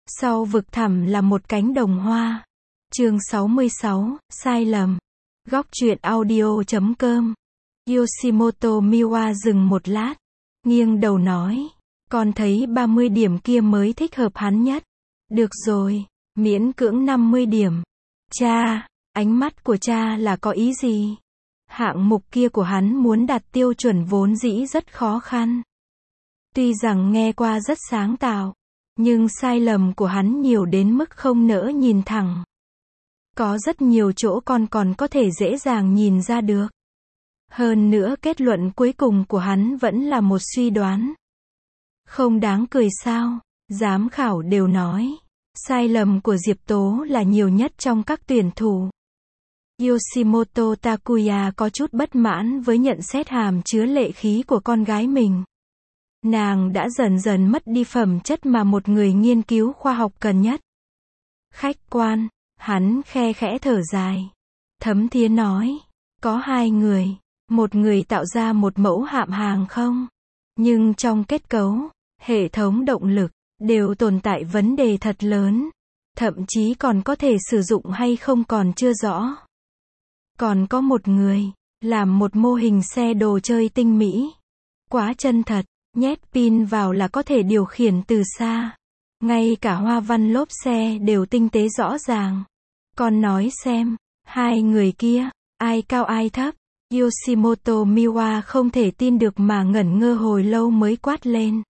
Sau vực thẳm là một cánh đồng hoa. Chương 66, sai lầm. Góc truyện audio.com. Yoshimoto Miwa dừng một lát, nghiêng đầu nói, con thấy 30 điểm kia mới thích hợp hắn nhất. Được rồi, miễn cưỡng 50 điểm. Cha, ánh mắt của cha là có ý gì? Hạng mục kia của hắn muốn đạt tiêu chuẩn vốn dĩ rất khó khăn. Tuy rằng nghe qua rất sáng tạo, nhưng sai lầm của hắn nhiều đến mức không nỡ nhìn thẳng. Có rất nhiều chỗ con còn có thể dễ dàng nhìn ra được. Hơn nữa kết luận cuối cùng của hắn vẫn là một suy đoán. Không đáng cười sao? Giám khảo đều nói, sai lầm của Diệp Tố là nhiều nhất trong các tuyển thủ. Yoshimoto Takuya có chút bất mãn với nhận xét hàm chứa lệ khí của con gái mình. Nàng đã dần dần mất đi phẩm chất mà một người nghiên cứu khoa học cần nhất. Khách quan, hắn khe khẽ thở dài. Thấm Thía nói, có hai người, một người tạo ra một mẫu hạm hàng không, nhưng trong kết cấu, hệ thống động lực, đều tồn tại vấn đề thật lớn. Thậm chí còn có thể sử dụng hay không còn chưa rõ. Còn có một người, làm một mô hình xe đồ chơi tinh mỹ. Quá chân thật, nhét pin vào là có thể điều khiển từ xa. Ngay cả hoa văn lốp xe đều tinh tế rõ ràng. Con nói xem, hai người kia, ai cao ai thấp? Yoshimoto Miwa không thể tin được mà ngẩn ngơ hồi lâu mới quát lên.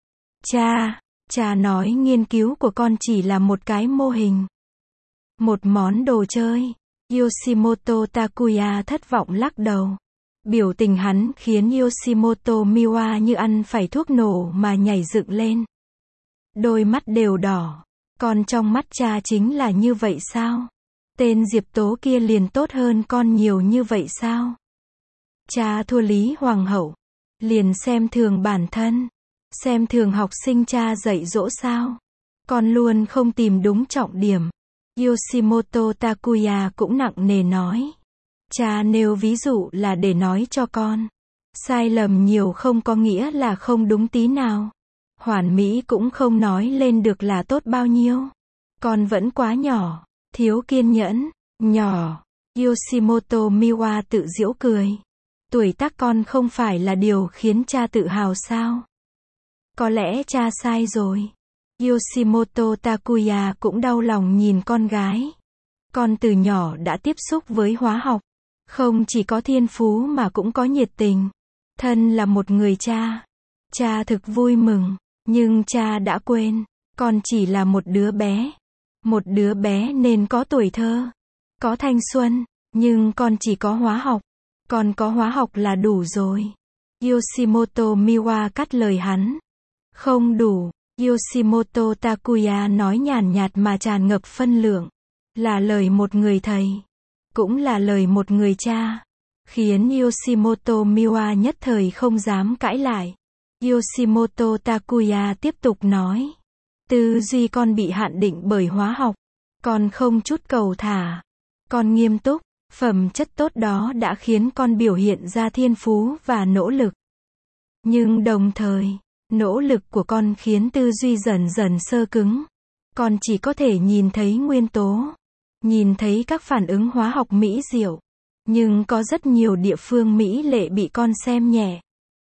Cha nói nghiên cứu của con chỉ là một cái mô hình. Một món đồ chơi. Yoshimoto Takuya thất vọng lắc đầu. Biểu tình hắn khiến Yoshimoto Miwa như ăn phải thuốc nổ mà nhảy dựng lên. Đôi mắt đều đỏ. Con trong mắt cha chính là như vậy sao? Tên Diệp Tố kia liền tốt hơn con nhiều như vậy sao? Cha thua Lý Hoàng hậu. Liền xem thường bản thân. Xem thường học sinh cha dạy dỗ sao? Con luôn không tìm đúng trọng điểm. Yoshimoto Takuya cũng nặng nề nói. Cha nêu ví dụ là để nói cho con. Sai lầm nhiều không có nghĩa là không đúng tí nào. Hoàn mỹ cũng không nói lên được là tốt bao nhiêu. Con vẫn quá nhỏ, thiếu kiên nhẫn, nhỏ. Yoshimoto Miwa tự giễu cười. Tuổi tác con không phải là điều khiến cha tự hào sao? Có lẽ cha sai rồi. Yoshimoto Takuya cũng đau lòng nhìn con gái. Con từ nhỏ đã tiếp xúc với hóa học. Không chỉ có thiên phú mà cũng có nhiệt tình. Thân là một người cha. Cha thực vui mừng. Nhưng cha đã quên. Con chỉ là một đứa bé. Một đứa bé nên có tuổi thơ. Có thanh xuân. Nhưng con chỉ có hóa học. Con có hóa học là đủ rồi. Yoshimoto Miwa cắt lời hắn. Không đủ. Yoshimoto Takuya nói nhàn nhạt mà tràn ngập phân lượng. Là lời một người thầy. Cũng là lời một người cha. Khiến Yoshimoto Miwa nhất thời không dám cãi lại. Yoshimoto Takuya tiếp tục nói. Tư duy con bị hạn định bởi hóa học. Con không chút cầu thả. Con nghiêm túc. Phẩm chất tốt đó đã khiến con biểu hiện ra thiên phú và nỗ lực. Nhưng đồng thời, nỗ lực của con khiến tư duy dần dần xơ cứng. Con chỉ có thể nhìn thấy nguyên tố. Nhìn thấy các phản ứng hóa học mỹ diệu. Nhưng có rất nhiều địa phương mỹ lệ bị con xem nhẹ.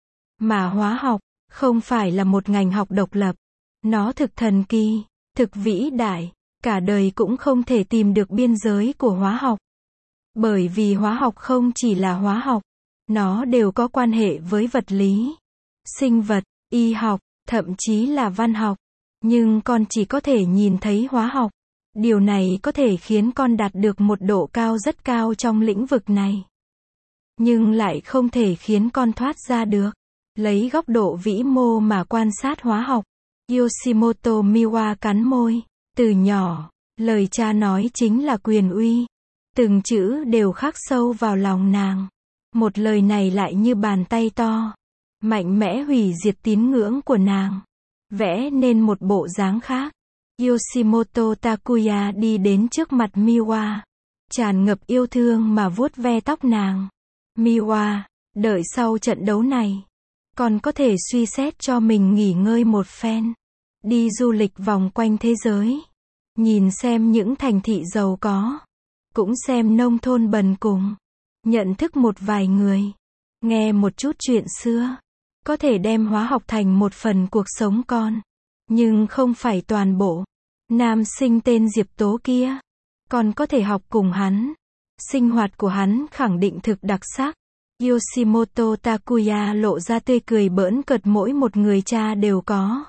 Mà hóa học, không phải là một ngành học độc lập. Nó thực thần kỳ, thực vĩ đại. Cả đời cũng không thể tìm được biên giới của hóa học. Bởi vì hóa học không chỉ là hóa học. Nó đều có quan hệ với vật lý, sinh vật, y học, thậm chí là văn học. Nhưng con chỉ có thể nhìn thấy hóa học. Điều này có thể khiến con đạt được một độ cao rất cao trong lĩnh vực này. Nhưng lại không thể khiến con thoát ra được. Lấy góc độ vĩ mô mà quan sát hóa học. Yoshimoto Miwa cắn môi. Từ nhỏ, lời cha nói chính là quyền uy. Từng chữ đều khắc sâu vào lòng nàng. Một lời này lại như bàn tay to. Mạnh mẽ hủy diệt tín ngưỡng của nàng. Vẽ nên một bộ dáng khác. Yoshimoto Takuya đi đến trước mặt Miwa. Tràn ngập yêu thương mà vuốt ve tóc nàng. Miwa, đợi sau trận đấu này. Con có thể suy xét cho mình nghỉ ngơi một phen. đi du lịch vòng quanh thế giới, nhìn xem những thành thị giàu có, cũng xem nông thôn bần cùng, nhận thức một vài người, nghe một chút chuyện xưa, có thể đem hóa học thành một phần cuộc sống con, nhưng không phải toàn bộ. Nam sinh tên Diệp Tố kia, còn có thể học cùng hắn. Sinh hoạt của hắn khẳng định thực đặc sắc. Yoshimoto Takuya lộ ra tươi cười bỡn cợt, mỗi một người cha đều có.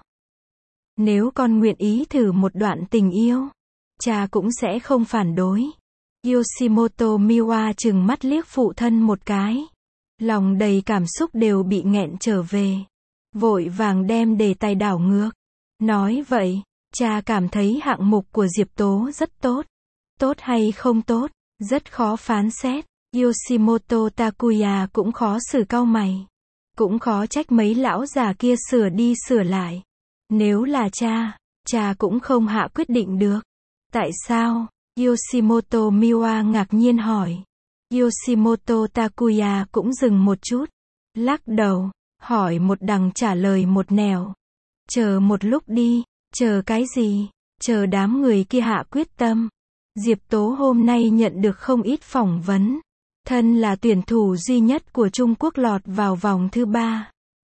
Nếu con nguyện ý thử một đoạn tình yêu, cha cũng sẽ không phản đối. Yoshimoto Miwa trừng mắt liếc phụ thân một cái. Lòng đầy cảm xúc đều bị nghẹn trở về. Vội vàng đem đề tài đảo ngược. Nói vậy, cha cảm thấy hạng mục của Diệp Tố rất tốt. Tốt hay không tốt, rất khó phán xét. Yoshimoto Takuya cũng khó xử cau mày. Cũng khó trách mấy lão già kia sửa đi sửa lại. Nếu là cha cũng không hạ quyết định được. Tại sao? Yoshimoto Miwa ngạc nhiên hỏi. Yoshimoto Takuya cũng dừng một chút. Lắc đầu, hỏi một đằng trả lời một nẻo. Chờ một lúc đi, chờ cái gì? Chờ đám người kia hạ quyết tâm. Diệp Tố hôm nay nhận được không ít phỏng vấn. Thân là tuyển thủ duy nhất của Trung Quốc lọt vào vòng thứ 3.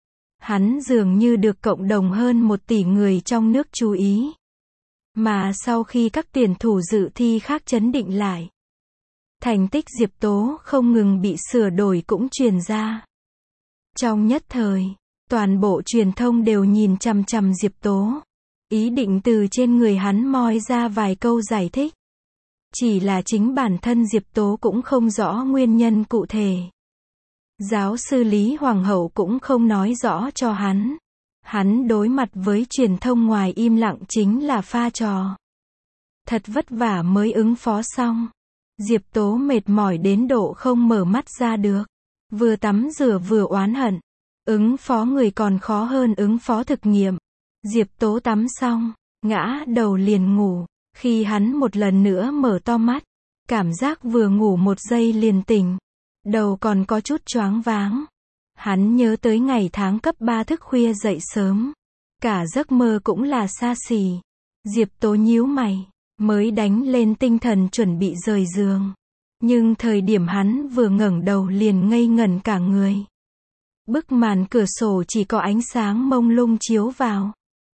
Hắn dường như được cộng đồng hơn 1 tỷ người trong nước chú ý. Mà sau khi các tuyển thủ dự thi khác chấn định lại, thành tích Diệp Tố không ngừng bị sửa đổi cũng truyền ra. Trong nhất thời, toàn bộ truyền thông đều nhìn chằm chằm Diệp Tố, ý định từ trên người hắn moi ra vài câu giải thích. Chỉ là chính bản thân Diệp Tố cũng không rõ nguyên nhân cụ thể. Giáo sư Lý Hoàng hậu cũng không nói rõ cho hắn. Hắn đối mặt với truyền thông ngoài im lặng chính là pha trò. Thật vất vả mới ứng phó xong. Diệp Tố mệt mỏi đến độ không mở mắt ra được. Vừa tắm rửa vừa oán hận. Ứng phó người còn khó hơn ứng phó thực nghiệm. Diệp Tố tắm xong, ngã đầu liền ngủ. Khi hắn một lần nữa mở to mắt, cảm giác vừa ngủ 1 giây liền tỉnh. Đầu còn có chút choáng váng. Hắn nhớ tới ngày tháng cấp 3 thức khuya dậy sớm. Cả giấc mơ cũng là xa xỉ. Diệp Tố nhíu mày, mới đánh lên tinh thần chuẩn bị rời giường. Nhưng thời điểm hắn vừa ngẩng đầu liền ngây ngẩn cả người. Bức màn cửa sổ chỉ có ánh sáng mông lung chiếu vào.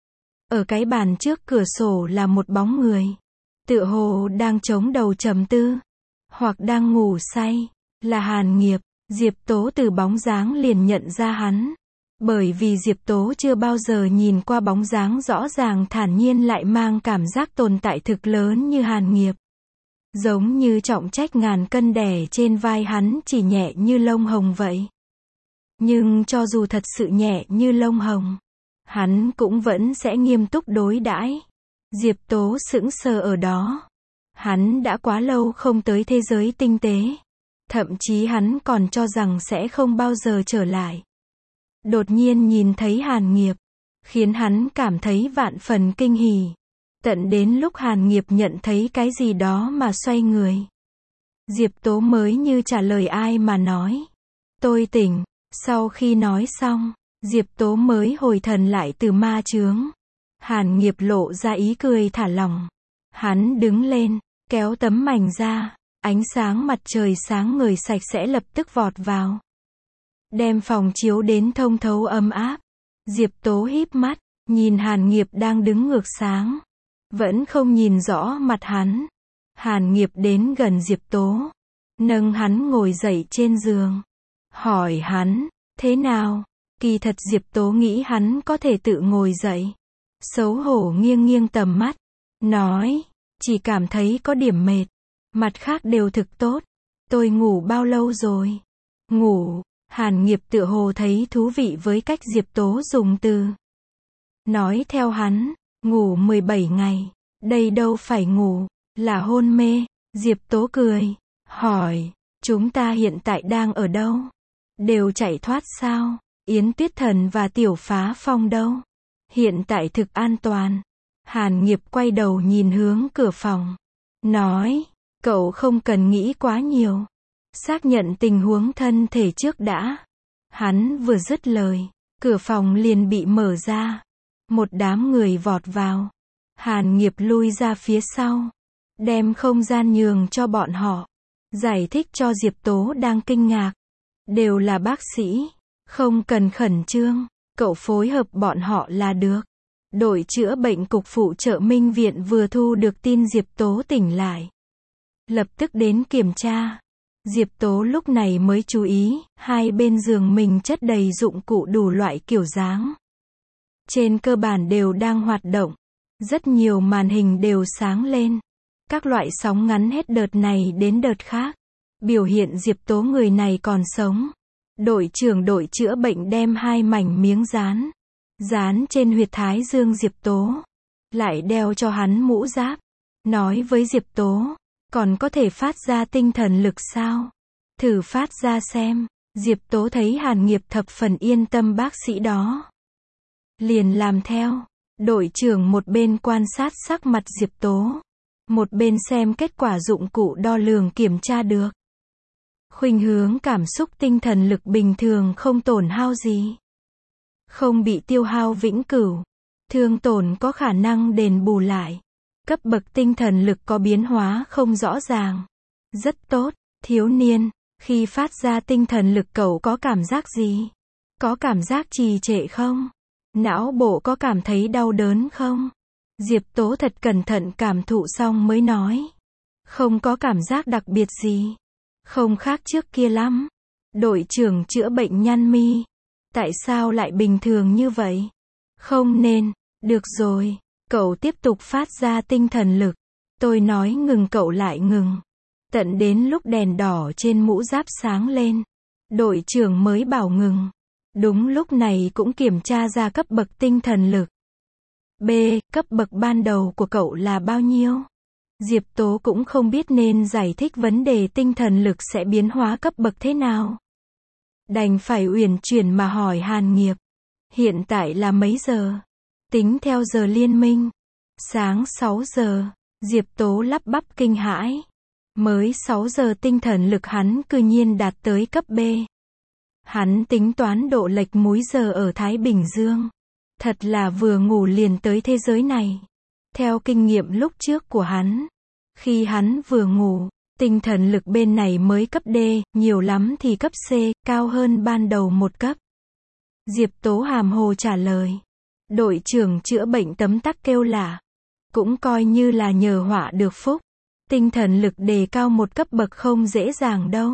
Ở cái bàn trước cửa sổ là một bóng người. Tựa hồ đang chống đầu trầm tư. Hoặc đang ngủ say. Là Hàn Nghiệp. Diệp Tố từ bóng dáng liền nhận ra hắn. Bởi vì Diệp Tố chưa bao giờ nhìn qua bóng dáng rõ ràng thản nhiên lại mang cảm giác tồn tại thực lớn như Hàn Nghiệp. Giống như trọng trách ngàn cân đè trên vai hắn chỉ nhẹ như lông hồng vậy. Nhưng cho dù thật sự nhẹ như lông hồng, hắn cũng vẫn sẽ nghiêm túc đối đãi. Diệp Tố sững sờ ở đó. Hắn đã quá lâu không tới thế giới tinh tế. Thậm chí hắn còn cho rằng sẽ không bao giờ trở lại. Đột nhiên nhìn thấy Hàn Nghiệp, khiến hắn cảm thấy vạn phần kinh hỉ. Tận đến lúc Hàn Nghiệp nhận thấy cái gì đó mà xoay người. Diệp Tố mới như trả lời ai mà nói. Tôi tỉnh. Sau khi nói xong, Diệp Tố mới hồi thần lại từ ma chướng. Hàn Nghiệp lộ ra ý cười thả lỏng. Hắn đứng lên, kéo tấm mành ra. Ánh sáng mặt trời sáng ngời sạch sẽ lập tức vọt vào. Đem phòng chiếu đến thông thấu ấm áp. Diệp Tố híp mắt, nhìn Hàn Nghiệp đang đứng ngược sáng. Vẫn không nhìn rõ mặt hắn. Hàn Nghiệp đến gần Diệp Tố. Nâng hắn ngồi dậy trên giường. Hỏi hắn, thế nào? Kỳ thật Diệp Tố nghĩ hắn có thể tự ngồi dậy. Xấu hổ nghiêng nghiêng tầm mắt. Nói, chỉ cảm thấy có điểm mệt. Mặt khác đều thực tốt. Tôi ngủ bao lâu rồi? Ngủ. Hàn Nghiệp tựa hồ thấy thú vị với cách Diệp Tố dùng từ. Nói theo hắn, ngủ 17 ngày. Đây đâu phải ngủ, là hôn mê. Diệp Tố cười, hỏi, chúng ta hiện tại đang ở đâu? Đều chạy thoát sao? Yến Tuyết Thần và Tiểu Phá Phong đâu? Hiện tại thực an toàn. Hàn Nghiệp quay đầu nhìn hướng cửa phòng. Nói, cậu không cần nghĩ quá nhiều. Xác nhận tình huống thân thể trước đã. Hắn vừa dứt lời, cửa phòng liền bị mở ra. Một đám người vọt vào. Hàn Nghiệp lui ra phía sau. Đem không gian nhường cho bọn họ. Giải thích cho Diệp Tố đang kinh ngạc. Đều là bác sĩ. Không cần khẩn trương. Cậu phối hợp bọn họ là được. Đội chữa bệnh cục phụ trợ Minh Viện vừa thu được tin Diệp Tố tỉnh lại. Lập tức đến kiểm tra. Diệp Tố lúc này mới chú ý, hai bên giường mình chất đầy dụng cụ đủ loại kiểu dáng. Trên cơ bản đều đang hoạt động. Rất nhiều màn hình đều sáng lên. Các loại sóng ngắn hết đợt này đến đợt khác. Biểu hiện Diệp Tố người này còn sống. Đội trưởng đội chữa bệnh đem hai mảnh miếng dán. Dán trên huyệt thái dương Diệp Tố. Lại đeo cho hắn mũ giáp. Nói với Diệp Tố, còn có thể phát ra tinh thần lực sao? Thử phát ra xem. Diệp Tố thấy Hàn Nghiệp thập phần yên tâm bác sĩ đó. Liền làm theo. Đội trưởng một bên quan sát sắc mặt Diệp Tố. Một bên xem kết quả dụng cụ đo lường kiểm tra được. Khuynh hướng cảm xúc tinh thần lực bình thường không tổn hao gì. Không bị tiêu hao vĩnh cửu. Thương tổn có khả năng đền bù lại. Cấp bậc tinh thần lực có biến hóa không rõ ràng. Rất tốt, thiếu niên. Khi phát ra tinh thần lực cậu có cảm giác gì? Có cảm giác trì trệ không? Não bộ có cảm thấy đau đớn không? Diệp Tố thật cẩn thận cảm thụ xong mới nói. Không có cảm giác đặc biệt gì. Không khác trước kia lắm. Đội trưởng chữa bệnh nhăn mi. Tại sao lại bình thường như vậy? Không nên. Được rồi. Cậu tiếp tục phát ra tinh thần lực. Tôi nói ngừng cậu lại ngừng. Tận đến lúc đèn đỏ trên mũ giáp sáng lên. Đội trưởng mới bảo ngừng. Đúng lúc này cũng kiểm tra ra cấp bậc tinh thần lực. B. Cấp bậc ban đầu của cậu là bao nhiêu? Diệp Tố cũng không biết nên giải thích vấn đề tinh thần lực sẽ biến hóa cấp bậc thế nào. Đành phải uyển chuyển mà hỏi Hàn Nghiệp. Hiện tại là mấy giờ? Tính theo giờ liên minh. Sáng 6 giờ. Diệp Tố lắp bắp kinh hãi. Mới 6 giờ tinh thần lực hắn cư nhiên đạt tới cấp B. Hắn tính toán độ lệch múi giờ ở Thái Bình Dương. Thật là vừa ngủ liền tới thế giới này. Theo kinh nghiệm lúc trước của hắn. Khi hắn vừa ngủ, tinh thần lực bên này mới cấp D, nhiều lắm thì cấp C, cao hơn ban đầu một cấp. Diệp Tố hàm hồ trả lời. Đội trưởng chữa bệnh tấm tắc kêu lạ. Cũng coi như là nhờ họa được phúc. Tinh thần lực đề cao một cấp bậc không dễ dàng đâu.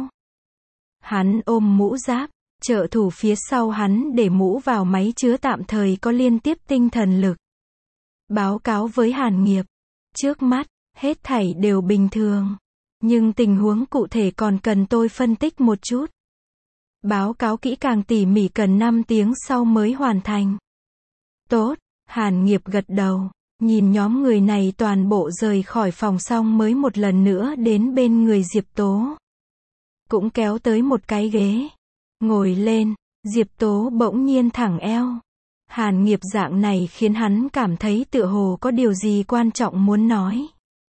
Hắn ôm mũ giáp. Trợ thủ phía sau hắn để mũ vào máy chứa tạm thời có liên tiếp tinh thần lực. Báo cáo với Hàn Nghiệp. Trước mắt, hết thảy đều bình thường. Nhưng tình huống cụ thể còn cần tôi phân tích một chút. Báo cáo kỹ càng tỉ mỉ cần 5 tiếng sau mới hoàn thành. Tốt, Hàn Nghiệp gật đầu. Nhìn nhóm người này toàn bộ rời khỏi phòng xong mới một lần nữa đến bên người Diệp Tố. Cũng kéo tới một cái ghế. Ngồi lên, Diệp Tố bỗng nhiên thẳng eo. Hàn Nghiệp dạng này khiến hắn cảm thấy tựa hồ có điều gì quan trọng muốn nói.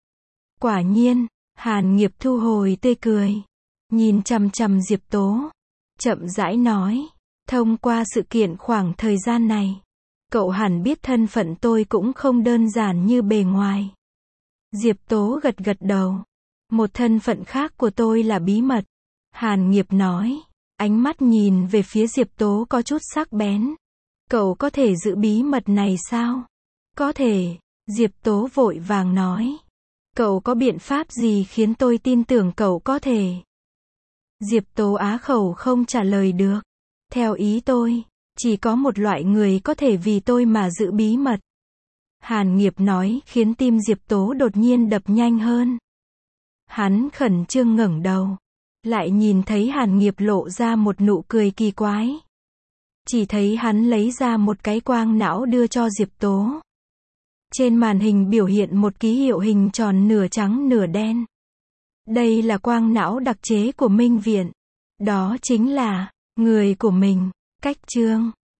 Quả nhiên, Hàn Nghiệp thu hồi tươi cười. Nhìn chằm chằm Diệp Tố. Chậm rãi nói. Thông qua sự kiện khoảng thời gian này. Cậu hẳn biết thân phận tôi cũng không đơn giản như bề ngoài. Diệp Tố gật gật đầu. Một thân phận khác của tôi là bí mật. Hàn Nghiệp nói. Ánh mắt nhìn về phía Diệp Tố có chút sắc bén. Cậu có thể giữ bí mật này sao? Có thể. Diệp Tố vội vàng nói. Cậu có biện pháp gì khiến tôi tin tưởng cậu có thể? Diệp Tố á khẩu không trả lời được. Theo ý tôi, chỉ có một loại người có thể vì tôi mà giữ bí mật. Hàn Nghiệp nói khiến tim Diệp Tố đột nhiên đập nhanh hơn. Hắn khẩn trương ngẩng đầu. Lại nhìn thấy Hàn Nghiệp lộ ra một nụ cười kỳ quái. Chỉ thấy hắn lấy ra một cái quang não đưa cho Diệp Tố. Trên màn hình biểu hiện một ký hiệu hình tròn nửa trắng nửa đen. Đây là quang não đặc chế của Minh Viện. Đó chính là người của mình. Cách chương